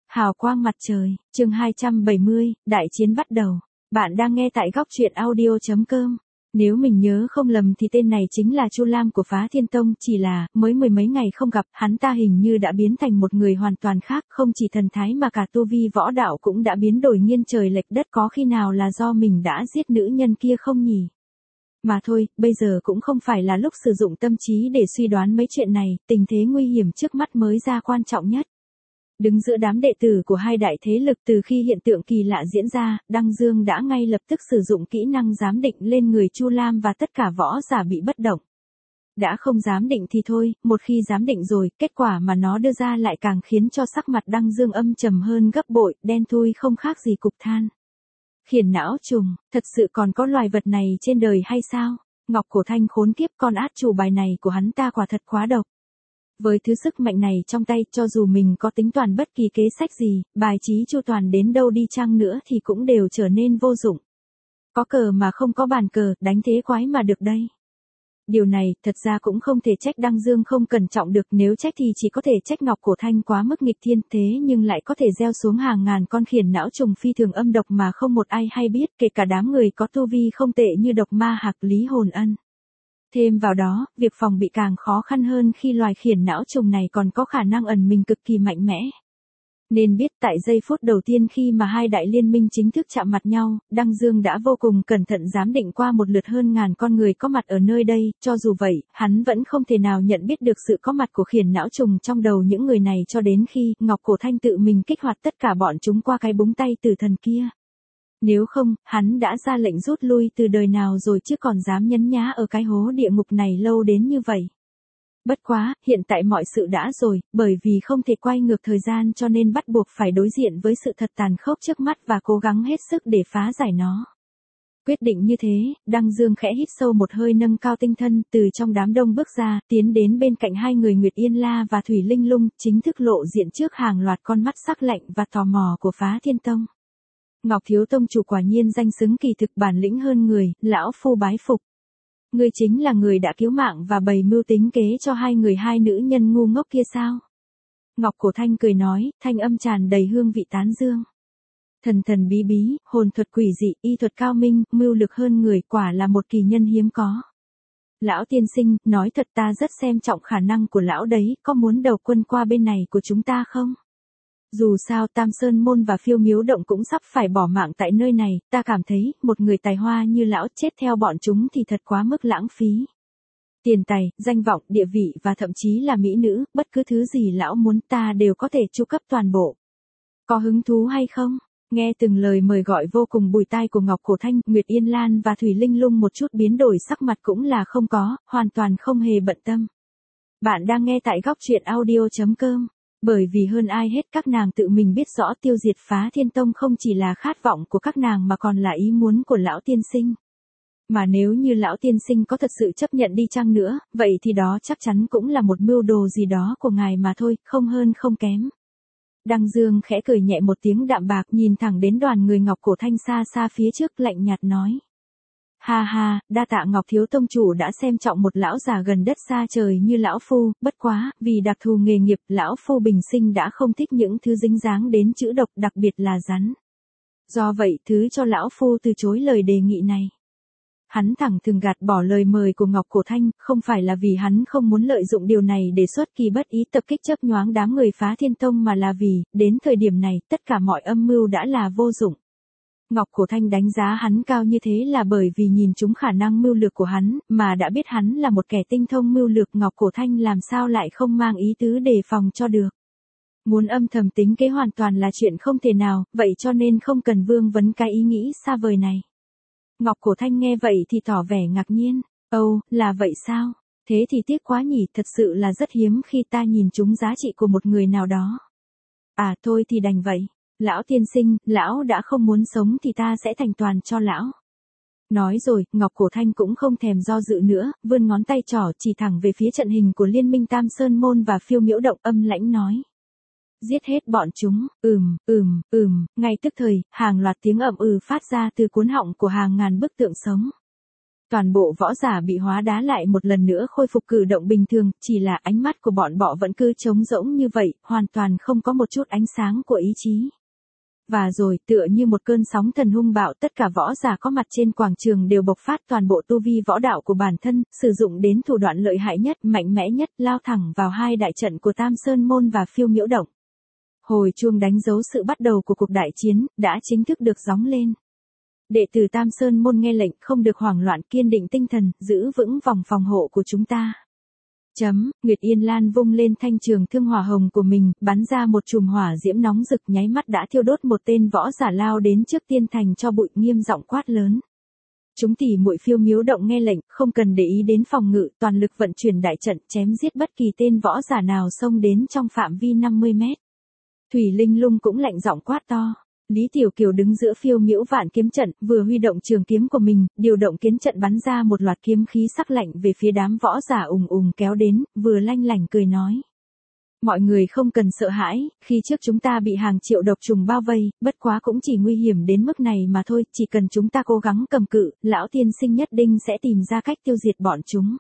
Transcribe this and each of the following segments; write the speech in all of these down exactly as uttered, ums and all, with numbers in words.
Hào quang mặt trời, chương hai trăm bảy mươi, đại chiến bắt đầu. Bạn đang nghe tại góc truyện audio chấm com. Nếu mình nhớ không lầm thì tên này chính là Chu Lam của Phá Thiên Tông, chỉ là, mới mười mấy ngày không gặp, hắn ta hình như đã biến thành một người hoàn toàn khác, không chỉ thần thái mà cả tu vi võ đạo cũng đã biến đổi nghiêng trời lệch đất, có khi nào là do mình đã giết nữ nhân kia không nhỉ? Mà thôi, bây giờ cũng không phải là lúc sử dụng tâm trí để suy đoán mấy chuyện này, tình thế nguy hiểm trước mắt mới ra quan trọng nhất. Đứng giữa đám đệ tử của hai đại thế lực, từ khi hiện tượng kỳ lạ diễn ra, Đăng Dương đã ngay lập tức sử dụng kỹ năng giám định lên người Chu Lam và tất cả võ giả bị bất động. Đã không giám định thì thôi, một khi giám định rồi, kết quả mà nó đưa ra lại càng khiến cho sắc mặt Đăng Dương âm trầm hơn gấp bội, đen thui không khác gì cục than. Khiển não trùng, thật sự còn có loài vật này trên đời hay sao? Ngọc Cổ Thanh khốn kiếp, con át chủ bài này của hắn ta quả thật quá độc. Với thứ sức mạnh này trong tay, cho dù mình có tính toán bất kỳ kế sách gì, bài trí chu toàn đến đâu đi chăng nữa thì cũng đều trở nên vô dụng. Có cờ mà không có bàn cờ, đánh thế quái mà được đây. Điều này, thật ra cũng không thể trách Đăng Dương không cẩn trọng được, nếu trách thì chỉ có thể trách Ngọc Cổ Thanh quá mức nghịch thiên, thế nhưng lại có thể gieo xuống hàng ngàn con khiển não trùng phi thường âm độc mà không một ai hay biết, kể cả đám người có tu vi không tệ như độc ma Hạc Lý Hồn Ân. Thêm vào đó, việc phòng bị càng khó khăn hơn khi loài khiển não trùng này còn có khả năng ẩn mình cực kỳ mạnh mẽ. Nên biết tại giây phút đầu tiên khi mà hai đại liên minh chính thức chạm mặt nhau, Đăng Dương đã vô cùng cẩn thận giám định qua một lượt hơn ngàn con người có mặt ở nơi đây, cho dù vậy, hắn vẫn không thể nào nhận biết được sự có mặt của khiển não trùng trong đầu những người này cho đến khi Ngọc Cổ Thanh tự mình kích hoạt tất cả bọn chúng qua cái búng tay tử thần kia. Nếu không, hắn đã ra lệnh rút lui từ đời nào rồi chứ còn dám nhấn nhá ở cái hố địa ngục này lâu đến như vậy. Bất quá, hiện tại mọi sự đã rồi, bởi vì không thể quay ngược thời gian cho nên bắt buộc phải đối diện với sự thật tàn khốc trước mắt và cố gắng hết sức để phá giải nó. Quyết định như thế, Đăng Dương khẽ hít sâu một hơi, nâng cao tinh thần, từ trong đám đông bước ra, tiến đến bên cạnh hai người Nguyệt Yên La và Thủy Linh Lung, chính thức lộ diện trước hàng loạt con mắt sắc lạnh và tò mò của Phá Thiên Tông. Ngọc Thiếu Tông chủ quả nhiên danh xứng kỳ thực, bản lĩnh hơn người, lão phu bái phục. Ngươi chính là người đã cứu mạng và bày mưu tính kế cho hai người hai nữ nhân ngu ngốc kia sao? Ngọc Cổ Thanh cười nói, thanh âm tràn đầy hương vị tán dương. Thần thần bí bí, hồn thuật quỷ dị, y thuật cao minh, mưu lực hơn người, quả là một kỳ nhân hiếm có. Lão tiên sinh, nói thật ta rất xem trọng khả năng của lão đấy, có muốn đầu quân qua bên này của chúng ta không? Dù sao Tam Sơn Môn và Phiêu Miếu Động cũng sắp phải bỏ mạng tại nơi này, ta cảm thấy, một người tài hoa như lão chết theo bọn chúng thì thật quá mức lãng phí. Tiền tài, danh vọng, địa vị và thậm chí là mỹ nữ, bất cứ thứ gì lão muốn ta đều có thể chu cấp toàn bộ. Có hứng thú hay không? Nghe từng lời mời gọi vô cùng bùi tai của Ngọc Cổ Thanh, Nguyệt Yên Lan và Thủy Linh Lung một chút biến đổi sắc mặt cũng là không có, hoàn toàn không hề bận tâm. Bạn đang nghe tại góc truyện audio chấm com. Bởi vì hơn ai hết các nàng tự mình biết rõ tiêu diệt Phá Thiên Tông không chỉ là khát vọng của các nàng mà còn là ý muốn của lão tiên sinh. Mà nếu như lão tiên sinh có thật sự chấp nhận đi chăng nữa, vậy thì đó chắc chắn cũng là một mưu đồ gì đó của ngài mà thôi, không hơn không kém. Đăng Dương khẽ cười nhẹ một tiếng đạm bạc, nhìn thẳng đến đoàn người Ngọc Cổ Thanh xa xa phía trước, lạnh nhạt nói. Ha ha, đa tạ Ngọc Thiếu Tông chủ đã xem trọng một lão già gần đất xa trời như lão phu, bất quá, vì đặc thù nghề nghiệp, lão phu bình sinh đã không thích những thứ dính dáng đến chữ độc, đặc biệt là rắn. Do vậy, thứ cho lão phu từ chối lời đề nghị này. Hắn thẳng thừng gạt bỏ lời mời của Ngọc Cổ Thanh, không phải là vì hắn không muốn lợi dụng điều này để xuất kỳ bất ý tập kích chớp nhoáng đám người Phá Thiên Tông, mà là vì, đến thời điểm này, tất cả mọi âm mưu đã là vô dụng. Ngọc Cổ Thanh đánh giá hắn cao như thế là bởi vì nhìn trúng khả năng mưu lược của hắn, mà đã biết hắn là một kẻ tinh thông mưu lược, Ngọc Cổ Thanh làm sao lại không mang ý tứ đề phòng cho được. Muốn âm thầm tính kế hoàn toàn là chuyện không thể nào, vậy cho nên không cần vương vấn cái ý nghĩ xa vời này. Ngọc Cổ Thanh nghe vậy thì tỏ vẻ ngạc nhiên, âu, là vậy sao? Thế thì tiếc quá nhỉ, thật sự là rất hiếm khi ta nhìn trúng giá trị của một người nào đó. À thôi thì đành vậy. Lão tiên sinh, lão đã không muốn sống thì ta sẽ thành toàn cho lão. Nói rồi, Ngọc Cổ Thanh cũng không thèm do dự nữa, vươn ngón tay trỏ chỉ thẳng về phía trận hình của Liên minh Tam Sơn Môn và Phiêu Miễu Động, âm lãnh nói. Giết hết bọn chúng, ừm, ừm, ừm, ngay tức thời, hàng loạt tiếng ầm ừ phát ra từ cuốn họng của hàng ngàn bức tượng sống. Toàn bộ võ giả bị hóa đá lại một lần nữa khôi phục cử động bình thường, chỉ là ánh mắt của bọn bọ vẫn cứ trống rỗng như vậy, hoàn toàn không có một chút ánh sáng của ý chí. Và rồi, tựa như một cơn sóng thần hung bạo, tất cả võ giả có mặt trên quảng trường đều bộc phát toàn bộ tu vi võ đạo của bản thân, sử dụng đến thủ đoạn lợi hại nhất, mạnh mẽ nhất, lao thẳng vào hai đại trận của Tam Sơn Môn và Phiêu Miễu Động. Hồi chuông đánh dấu sự bắt đầu của cuộc đại chiến, đã chính thức được gióng lên. Đệ tử Tam Sơn Môn nghe lệnh, không được hoảng loạn, kiên định tinh thần, giữ vững vòng phòng hộ của chúng ta. Chấm, Nguyệt Yên Lan vung lên thanh trường thương hỏa hồng của mình, bắn ra một chùm hỏa diễm nóng rực, nháy mắt đã thiêu đốt một tên võ giả lao đến trước tiên thành cho bụi, nghiêm giọng quát lớn. Chúng tỉ muội Phiêu Miễu Động nghe lệnh, không cần để ý đến phòng ngự, toàn lực vận chuyển đại trận, chém giết bất kỳ tên võ giả nào xông đến trong phạm vi năm mươi mét. Thủy Linh Lung cũng lạnh giọng quát to. Lý Tiểu Kiều đứng giữa Phiêu Miễu Vạn kiếm trận, vừa huy động trường kiếm của mình, điều động kiến trận bắn ra một loạt kiếm khí sắc lạnh về phía đám võ giả ùng ùng kéo đến, vừa lanh lảnh cười nói. Mọi người không cần sợ hãi, khi trước chúng ta bị hàng triệu độc trùng bao vây, bất quá cũng chỉ nguy hiểm đến mức này mà thôi, chỉ cần chúng ta cố gắng cầm cự, lão tiên sinh nhất định sẽ tìm ra cách tiêu diệt bọn chúng.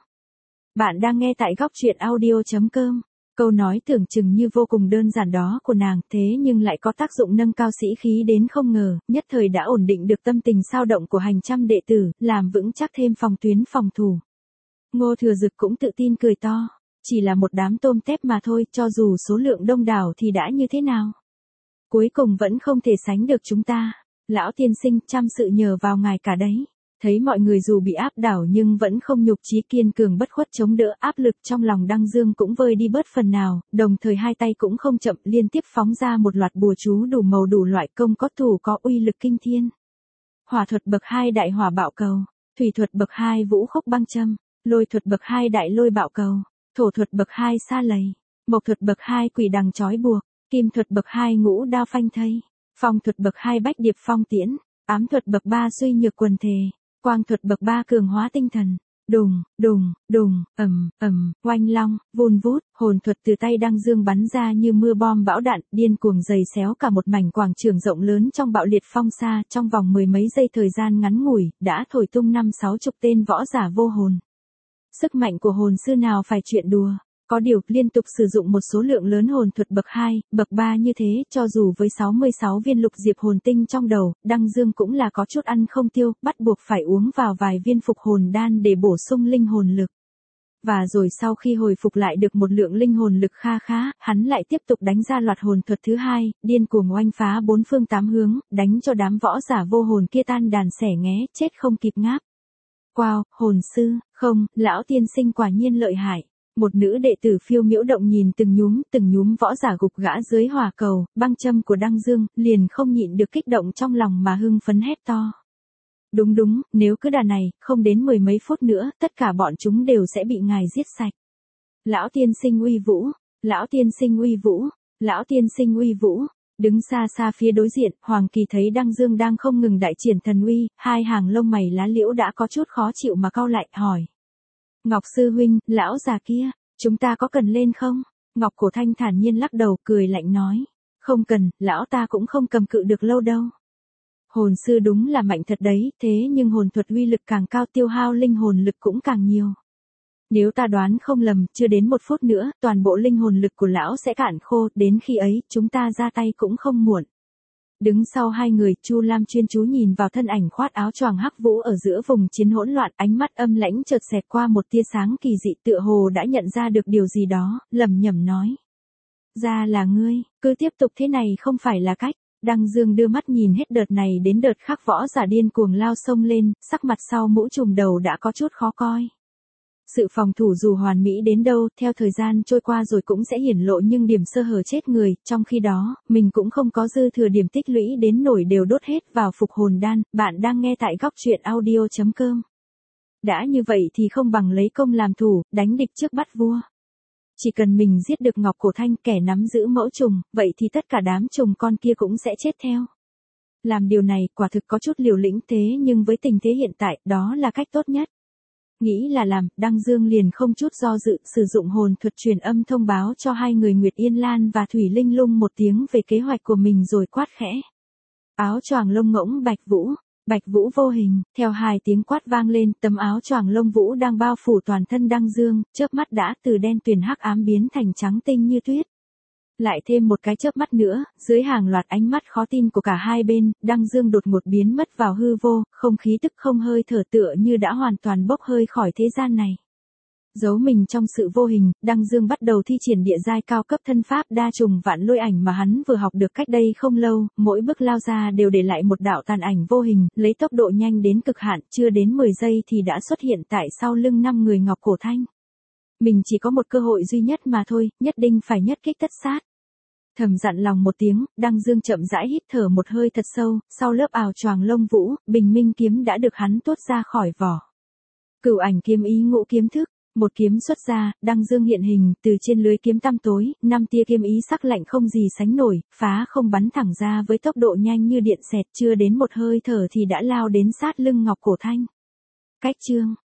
Bạn đang nghe tại góc truyện audio chấm com. Câu nói tưởng chừng như vô cùng đơn giản đó của nàng, thế nhưng lại có tác dụng nâng cao sĩ khí đến không ngờ, nhất thời đã ổn định được tâm tình sao động của hàng trăm đệ tử, làm vững chắc thêm phòng tuyến phòng thủ. Ngô Thừa Dực cũng tự tin cười to, chỉ là một đám tôm tép mà thôi, cho dù số lượng đông đảo thì đã như thế nào. Cuối cùng vẫn không thể sánh được chúng ta. Lão tiên sinh, trăm sự nhờ vào ngài cả đấy. Thấy mọi người dù bị áp đảo nhưng vẫn không nhục chí, kiên cường bất khuất chống đỡ, áp lực trong lòng Đăng Dương cũng vơi đi bớt phần nào, đồng thời hai tay cũng không chậm, liên tiếp phóng ra một loạt bùa chú đủ màu đủ loại, công có thủ có uy lực kinh thiên. Hỏa thuật bậc hai đại hỏa bạo cầu, thủy thuật bậc hai vũ khúc băng châm, lôi thuật bậc hai đại lôi bạo cầu, thổ thuật bậc hai sa lầy, mộc thuật bậc hai quỷ đằng trói buộc, kim thuật bậc hai ngũ đao phanh thây, phong thuật bậc hai bách điệp phong tiễn, ám thuật bậc ba suy nhược quần thể. Quang thuật bậc ba cường hóa tinh thần. Đùng, đùng, đùng, ầm, ầm, oanh long, vun vút, hồn thuật từ tay Đăng Dương bắn ra như mưa bom bão đạn, điên cuồng giày xéo cả một mảnh quảng trường rộng lớn trong bạo liệt phong sa, trong vòng mười mấy giây thời gian ngắn ngủi, đã thổi tung năm sáu chục tên võ giả vô hồn. Sức mạnh của hồn sư nào phải chuyện đùa. Có điều, liên tục sử dụng một số lượng lớn hồn thuật bậc hai, bậc ba như thế, cho dù với sáu mươi sáu viên lục diệp hồn tinh trong đầu, Đăng Dương cũng là có chút ăn không tiêu, bắt buộc phải uống vào vài viên phục hồn đan để bổ sung linh hồn lực. Và rồi sau khi hồi phục lại được một lượng linh hồn lực kha khá, hắn lại tiếp tục đánh ra loạt hồn thuật thứ hai, điên cuồng oanh phá bốn phương tám hướng, đánh cho đám võ giả vô hồn kia tan đàn xẻ nghé, chết không kịp ngáp. Wow, hồn sư, không, lão tiên sinh quả nhiên lợi hại. Một nữ đệ tử Phiêu Miễu Động nhìn từng nhúm từng nhúm võ giả gục gã dưới hỏa cầu, băng châm của Đăng Dương, liền không nhịn được kích động trong lòng mà hưng phấn hét to. Đúng đúng, nếu cứ đà này, không đến mười mấy phút nữa, tất cả bọn chúng đều sẽ bị ngài giết sạch. Lão tiên sinh uy vũ, lão tiên sinh uy vũ, lão tiên sinh uy vũ. Đứng xa xa phía đối diện, Hoàng Kỳ thấy Đăng Dương đang không ngừng đại triển thần uy, hai hàng lông mày lá liễu đã có chút khó chịu mà cau lại, hỏi. Ngọc sư huynh, lão già kia, chúng ta có cần lên không? Ngọc Cổ Thanh thản nhiên lắc đầu, cười lạnh nói. Không cần, lão ta cũng không cầm cự được lâu đâu. Hồn sư đúng là mạnh thật đấy, thế nhưng hồn thuật uy lực càng cao, tiêu hao linh hồn lực cũng càng nhiều. Nếu ta đoán không lầm, chưa đến một phút nữa, toàn bộ linh hồn lực của lão sẽ cạn khô, đến khi ấy, chúng ta ra tay cũng không muộn. Đứng sau hai người, Chu Lam chuyên chú nhìn vào thân ảnh khoác áo choàng hắc vũ ở giữa vùng chiến hỗn loạn, ánh mắt âm lãnh chợt xẹt qua một tia sáng kỳ dị, tựa hồ đã nhận ra được điều gì đó, lẩm nhẩm nói. Ra là ngươi, cứ tiếp tục thế này không phải là cách. Đăng Dương đưa mắt nhìn hết đợt này đến đợt khác, võ giả điên cuồng lao sông lên, sắc mặt sau mũ trùm đầu đã có chút khó coi. Sự phòng thủ dù hoàn mỹ đến đâu, theo thời gian trôi qua rồi cũng sẽ hiển lộ nhưng điểm sơ hở chết người, trong khi đó, mình cũng không có dư thừa điểm tích lũy đến nổi đều đốt hết vào phục hồn đan. Bạn đang nghe tại góc truyện audio chấm com. Đã như vậy thì không bằng lấy công làm thủ, đánh địch trước bắt vua. Chỉ cần mình giết được Ngọc Cổ Thanh, kẻ nắm giữ mẫu trùng, vậy thì tất cả đám trùng con kia cũng sẽ chết theo. Làm điều này quả thực có chút liều lĩnh, thế nhưng với tình thế hiện tại, đó là cách tốt nhất. Nghĩ là làm, Đăng Dương liền không chút do dự, sử dụng hồn thuật truyền âm thông báo cho hai người Nguyệt Yên Lan và Thủy Linh Lung một tiếng về kế hoạch của mình rồi quát khẽ. Áo choàng lông ngỗng bạch vũ, Bạch Vũ vô hình, theo hai tiếng quát vang lên, tấm áo choàng lông vũ đang bao phủ toàn thân Đăng Dương, chớp mắt đã từ đen tuyền hắc ám biến thành trắng tinh như tuyết. Lại thêm một cái chớp mắt nữa, dưới hàng loạt ánh mắt khó tin của cả hai bên, Đăng Dương đột ngột biến mất vào hư vô, không khí tức không hơi thở tựa như đã hoàn toàn bốc hơi khỏi thế gian này. Giấu mình trong sự vô hình, Đăng Dương bắt đầu thi triển địa giai cao cấp thân pháp đa trùng vạn lôi ảnh mà hắn vừa học được cách đây không lâu, mỗi bước lao ra đều để lại một đạo tàn ảnh vô hình, lấy tốc độ nhanh đến cực hạn, chưa đến mười giây thì đã xuất hiện tại sau lưng năm người Ngọc Cổ Thanh. Mình chỉ có một cơ hội duy nhất mà thôi, nhất định phải nhất kích tất sát. Thầm dặn lòng một tiếng, Đăng Dương chậm rãi hít thở một hơi thật sâu, sau lớp áo choàng lông vũ, bình minh kiếm đã được hắn tuốt ra khỏi vỏ. Cửu ảnh kiếm ý ngũ kiếm thức. Một kiếm xuất ra, Đăng Dương hiện hình, từ trên lưới kiếm tăm tối, năm tia kiếm ý sắc lạnh không gì sánh nổi, phá không bắn thẳng ra với tốc độ nhanh như điện xẹt, chưa đến một hơi thở thì đã lao đến sát lưng Ngọc Cổ Thanh. Cách chương